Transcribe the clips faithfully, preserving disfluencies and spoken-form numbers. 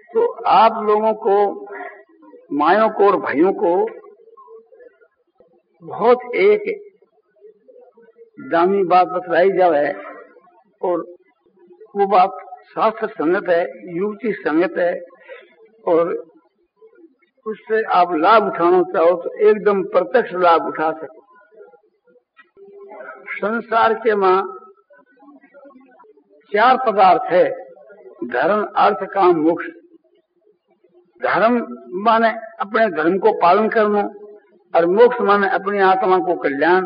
तो आप लोगों को, मायों को और भाइयों को बहुत एक दामी बात बतलाई जाए, और वो बात शास्त्र संगत है, युक्ति संगत है, और उससे आप लाभ उठाना चाहो तो एकदम प्रत्यक्ष लाभ उठा सको। संसार के मां चार पदार्थ है, धर्म, अर्थ, काम, मोक्ष। धर्म माने अपने धर्म को पालन करना, और मोक्ष माने अपनी आत्मा को कल्याण,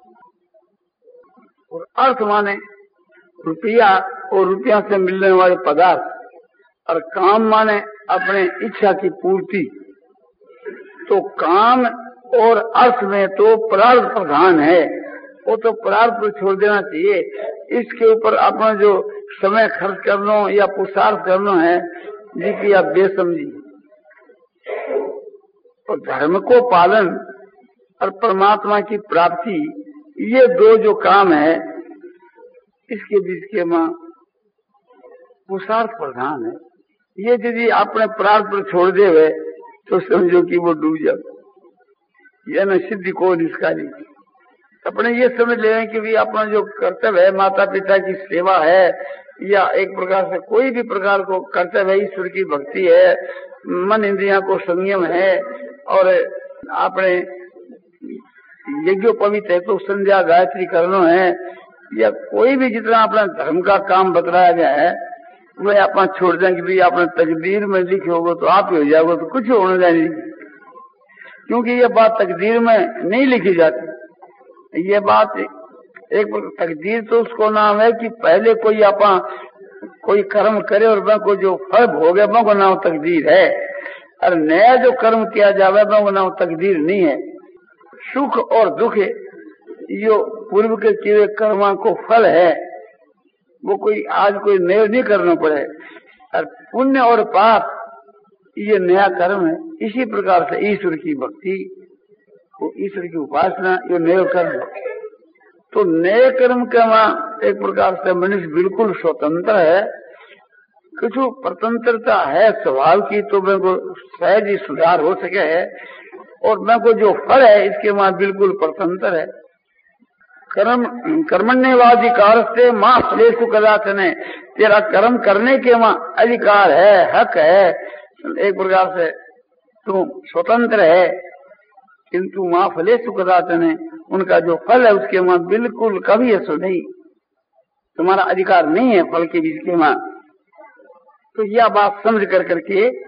और अर्थ माने रुपया और रुपया से मिलने वाले पदार्थ, और काम माने अपने इच्छा की पूर्ति। तो काम और अर्थ में तो प्रार्थ प्रधान है, वो तो प्रार्थ को छोड़ देना चाहिए। इसके ऊपर अपना जो समय खर्च करना या पुरुषार्थ करना है जिसकी आप बेसमझी। और धर्म को पालन और परमात्मा की प्राप्ति, ये दो जो काम है, इसके बीच के मां पुरुषार्थ प्रधान है। ये यदि अपने प्रार्थ पर छोड़ देवे तो समझो कि वो डूब जाए। यह न सिद्धि को निष्कारी। अपने ये समझ ले कि भी अपना जो कर्तव्य है, माता पिता की सेवा है, या एक प्रकार से कोई भी प्रकार को कर्तव्य है, ईश्वर की भक्ति है, मन इंद्रियों को संयम है, और अपने यज्ञोपवीत है तो संध्या गायत्री करना है, या कोई भी जितना अपना धर्म का काम बतलाया गया है वह अपना छोड़ देंगे। भी अपने तकदीर में लिखे होगा तो आप ही हो जाओगे, तो कुछ होने जाएगी, क्योंकि ये बात तकदीर में नहीं लिखी जाती। ये बात एक तकदीर तो उसको नाम है कि पहले कोई अपना कोई कर्म करे और वह को जो फल भोगे वह को नाम तकदीर है, और नया जो कर्म किया जावे वह को नाम तकदीर नहीं है। सुख और दुख यो पूर्व के किए कर्मा को फल है, वो कोई आज कोई नया नहीं करना पड़े। और पुण्य और पाप ये नया कर्म है। इसी प्रकार से ईश्वर की भक्ति, वो ईश्वर की उपासना, ये नया कर्म है। तो नए कर्म के वहाँ एक प्रकार से मनुष्य बिल्कुल स्वतंत्र है। कुछ स्वतंत्रता है स्वभाव की, तो मेरे को सहज ही सुधार हो सके है, और मेरे को जो फल है इसके वहाँ बिल्कुल स्वतंत्र है। कर्म कर्मण्यवाधिकार से मां फलेषु कदाचन, तेरा कर्म करने के वहाँ अधिकार है, हक है, एक प्रकार से तू स्वतंत्र है, किंतु मां फलेषु कदाचन, उनका जो फल है उसके वहाँ बिल्कुल कभी ऐसा नहीं, तुम्हारा अधिकार नहीं है फल के बीच के वहाँ। तो यह बात समझ कर करके